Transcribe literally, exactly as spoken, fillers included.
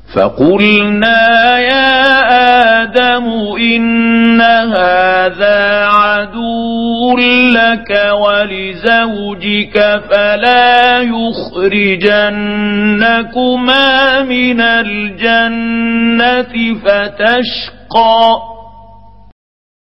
فقلنا يا آدم إن هذا عدو لك ولزوجك فلا يخرجنكما من الجنة فتشقى